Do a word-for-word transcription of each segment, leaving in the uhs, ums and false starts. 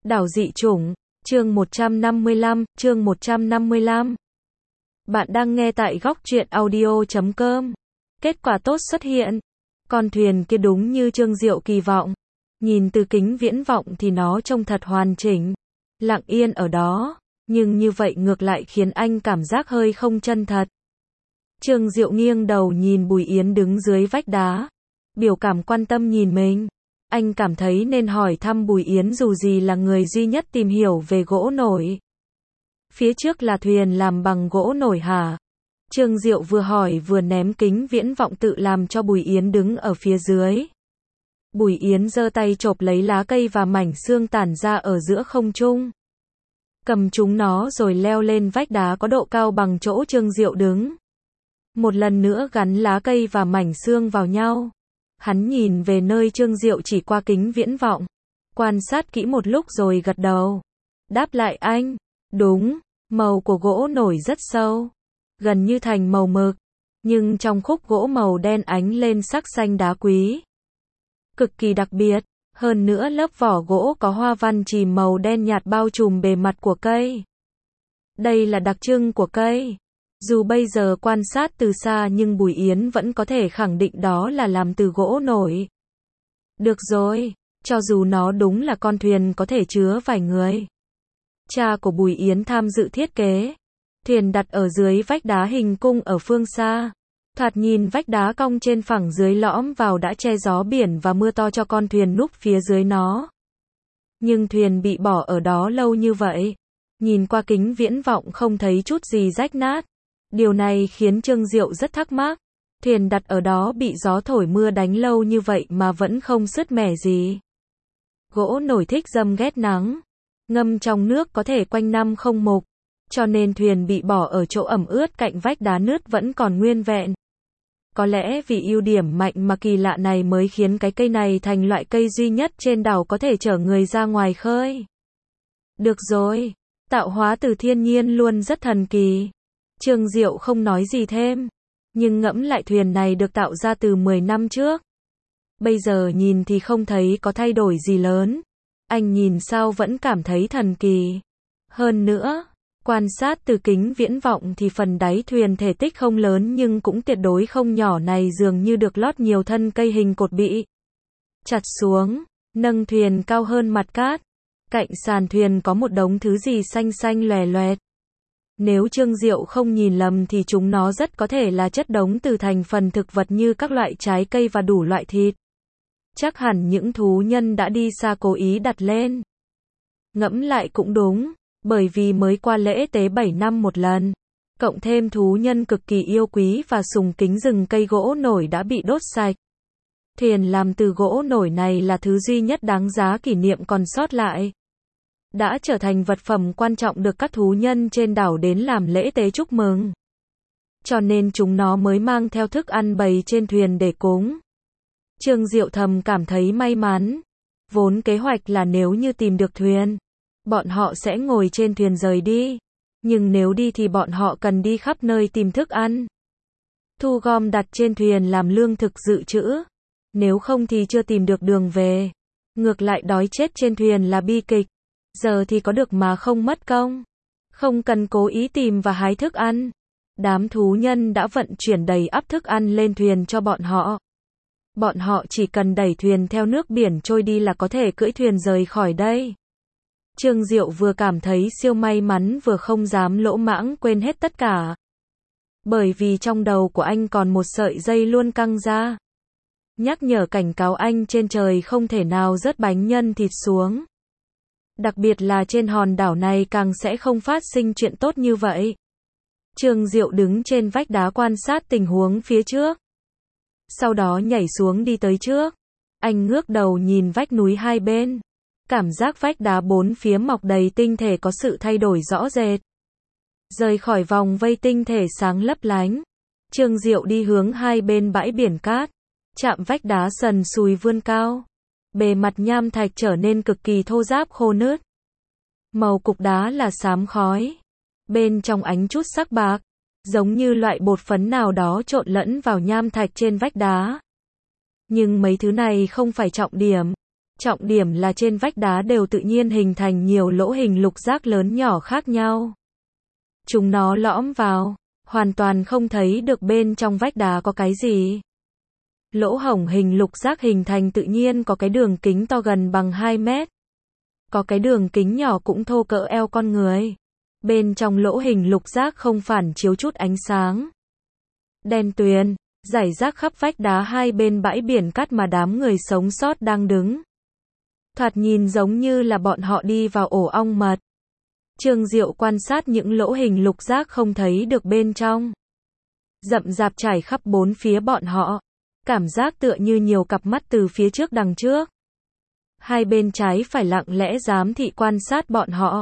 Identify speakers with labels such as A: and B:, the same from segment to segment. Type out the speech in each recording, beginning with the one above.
A: Đảo dị chủng, chương một trăm năm mươi lăm, chương một trăm năm mươi lăm. Bạn đang nghe tại góc truyện audio chấm com. Kết quả tốt xuất hiện. Con thuyền kia đúng như Trương Diệu kỳ vọng. Nhìn từ kính viễn vọng thì nó trông thật hoàn chỉnh. Lặng yên ở đó. Nhưng như vậy ngược lại khiến anh cảm giác hơi không chân thật. Trương Diệu nghiêng đầu nhìn Bùi Yến đứng dưới vách đá. Biểu cảm quan tâm nhìn mình. Anh cảm thấy nên hỏi thăm Bùi Yến dù gì là người duy nhất tìm hiểu về gỗ nổi. Phía trước là thuyền làm bằng gỗ nổi hả? Trương Diệu vừa hỏi vừa ném kính viễn vọng tự làm cho Bùi Yến đứng ở phía dưới. Bùi Yến giơ tay chộp lấy lá cây và mảnh xương tản ra ở giữa không trung. Cầm chúng nó rồi leo lên vách đá có độ cao bằng chỗ Trương Diệu đứng. Một lần nữa gắn lá cây và mảnh xương vào nhau. Hắn nhìn về nơi Trương Diệu chỉ qua kính viễn vọng. Quan sát kỹ một lúc rồi gật đầu. Đáp lại anh. Đúng, màu của gỗ nổi rất sâu. Gần như thành màu mực. Nhưng trong khúc gỗ màu đen ánh lên sắc xanh đá quý. Cực kỳ đặc biệt. Hơn nữa lớp vỏ gỗ có hoa văn chìm màu đen nhạt bao trùm bề mặt của cây. Đây là đặc trưng của cây. Dù bây giờ quan sát từ xa nhưng Bùi Yến vẫn có thể khẳng định đó là làm từ gỗ nổi. Được rồi, cho dù nó đúng là con thuyền có thể chứa vài người. Cha của Bùi Yến tham dự thiết kế. Thuyền đặt ở dưới vách đá hình cung ở phương xa. Thoạt nhìn vách đá cong trên phẳng dưới lõm vào đã che gió biển và mưa to cho con thuyền núp phía dưới nó. Nhưng thuyền bị bỏ ở đó lâu như vậy. Nhìn qua kính viễn vọng không thấy chút gì rách nát. Điều này khiến Trương Diệu rất thắc mắc. Thuyền đặt ở đó bị gió thổi mưa đánh lâu như vậy mà vẫn không sứt mẻ gì. Gỗ nổi thích râm ghét nắng. Ngâm trong nước có thể quanh năm không mục. Cho nên thuyền bị bỏ ở chỗ ẩm ướt cạnh vách đá nứt vẫn còn nguyên vẹn. Có lẽ vì ưu điểm mạnh mà kỳ lạ này mới khiến cái cây này thành loại cây duy nhất trên đảo có thể chở người ra ngoài khơi. Được rồi. Tạo hóa từ thiên nhiên luôn rất thần kỳ. Trương Diệu không nói gì thêm. Nhưng ngẫm lại thuyền này được tạo ra từ mười năm trước. Bây giờ nhìn thì không thấy có thay đổi gì lớn. Anh nhìn sao vẫn cảm thấy thần kỳ. Hơn nữa, quan sát từ kính viễn vọng thì phần đáy thuyền thể tích không lớn nhưng cũng tuyệt đối không nhỏ này dường như được lót nhiều thân cây hình cột bị chặt xuống, nâng thuyền cao hơn mặt cát. Cạnh sàn thuyền có một đống thứ gì xanh xanh lòe loẹt. Nếu Trương Diệu không nhìn lầm thì chúng nó rất có thể là chất đống từ thành phần thực vật như các loại trái cây và đủ loại thịt. Chắc hẳn những thú nhân đã đi xa cố ý đặt lên. Ngẫm lại cũng đúng, bởi vì mới qua lễ tế bảy năm một lần. Cộng thêm thú nhân cực kỳ yêu quý và sùng kính rừng cây gỗ nổi đã bị đốt sạch. Thuyền làm từ gỗ nổi này là thứ duy nhất đáng giá kỷ niệm còn sót lại. Đã trở thành vật phẩm quan trọng được các thú nhân trên đảo đến làm lễ tế chúc mừng. Cho nên chúng nó mới mang theo thức ăn bày trên thuyền để cúng. Trương Diệu thầm cảm thấy may mắn. Vốn kế hoạch là nếu như tìm được thuyền, bọn họ sẽ ngồi trên thuyền rời đi. Nhưng nếu đi thì bọn họ cần đi khắp nơi tìm thức ăn. Thu gom đặt trên thuyền làm lương thực dự trữ. Nếu không thì chưa tìm được đường về. Ngược lại đói chết trên thuyền là bi kịch. Giờ thì có được mà không mất công. Không cần cố ý tìm và hái thức ăn. Đám thú nhân đã vận chuyển đầy ắp thức ăn lên thuyền cho bọn họ. Bọn họ chỉ cần đẩy thuyền theo nước biển trôi đi là có thể cưỡi thuyền rời khỏi đây. Trương Diệu vừa cảm thấy siêu may mắn vừa không dám lỗ mãng quên hết tất cả. Bởi vì trong đầu của anh còn một sợi dây luôn căng ra. Nhắc nhở cảnh cáo anh trên trời không thể nào rớt bánh nhân thịt xuống. Đặc biệt là trên hòn đảo này càng sẽ không phát sinh chuyện tốt như vậy. Trương Diệu đứng trên vách đá quan sát tình huống phía trước. Sau đó nhảy xuống đi tới trước. Anh ngước đầu nhìn vách núi hai bên. Cảm giác vách đá bốn phía mọc đầy tinh thể có sự thay đổi rõ rệt. Rời khỏi vòng vây tinh thể sáng lấp lánh. Trương Diệu đi hướng hai bên bãi biển cát. Chạm vách đá sần sùi vươn cao. Bề mặt nham thạch trở nên cực kỳ thô ráp khô nứt. Màu cục đá là xám khói. Bên trong ánh chút sắc bạc. Giống như loại bột phấn nào đó trộn lẫn vào nham thạch trên vách đá. Nhưng mấy thứ này không phải trọng điểm. Trọng điểm là trên vách đá đều tự nhiên hình thành nhiều lỗ hình lục giác lớn nhỏ khác nhau. Chúng nó lõm vào, hoàn toàn không thấy được bên trong vách đá có cái gì. Lỗ hổng hình lục giác hình thành tự nhiên có cái đường kính to gần bằng hai mét. Có cái đường kính nhỏ cũng thô cỡ eo con người. Bên trong lỗ hình lục giác không phản chiếu chút ánh sáng. Đen tuyền, rải rác khắp vách đá hai bên bãi biển cát mà đám người sống sót đang đứng. Thoạt nhìn giống như là bọn họ đi vào ổ ong mật. Trương Diệu quan sát những lỗ hình lục giác không thấy được bên trong. Rậm rạp trải khắp bốn phía bọn họ. Cảm giác tựa như nhiều cặp mắt từ phía trước đằng trước. Hai bên trái phải lặng lẽ giám thị quan sát bọn họ.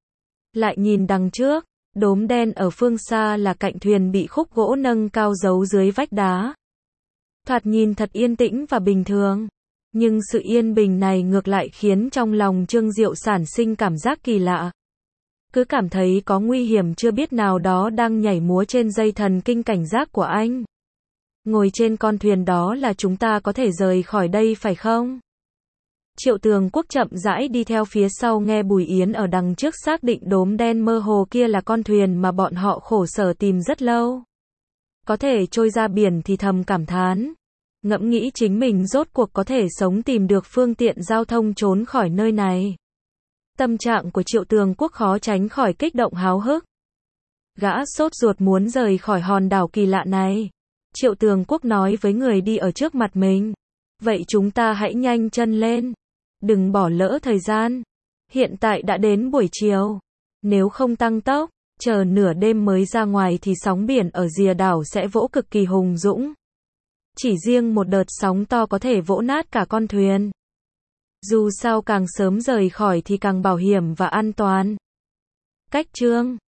A: Lại nhìn đằng trước, đốm đen ở phương xa là cạnh thuyền bị khúc gỗ nâng cao giấu dưới vách đá. Thoạt nhìn thật yên tĩnh và bình thường. Nhưng sự yên bình này ngược lại khiến trong lòng Trương Diệu sản sinh cảm giác kỳ lạ. Cứ cảm thấy có nguy hiểm chưa biết nào đó đang nhảy múa trên dây thần kinh cảnh giác của anh. Ngồi trên con thuyền đó là chúng ta có thể rời khỏi đây phải không? Triệu Tường Quốc chậm rãi đi theo phía sau nghe Bùi Yến ở đằng trước xác định đốm đen mơ hồ kia là con thuyền mà bọn họ khổ sở tìm rất lâu. Có thể trôi ra biển thì thầm cảm thán. Ngẫm nghĩ chính mình rốt cuộc có thể sống tìm được phương tiện giao thông trốn khỏi nơi này. Tâm trạng của Triệu Tường Quốc khó tránh khỏi kích động háo hức. Gã sốt ruột muốn rời khỏi hòn đảo kỳ lạ này. Triệu Tường Quốc nói với người đi ở trước mặt mình. Vậy chúng ta hãy nhanh chân lên. Đừng bỏ lỡ thời gian. Hiện tại đã đến buổi chiều. Nếu không tăng tốc, chờ nửa đêm mới ra ngoài thì sóng biển ở rìa đảo sẽ vỗ cực kỳ hùng dũng. Chỉ riêng một đợt sóng to có thể vỗ nát cả con thuyền. Dù sao càng sớm rời khỏi thì càng bảo hiểm và an toàn. Cách chương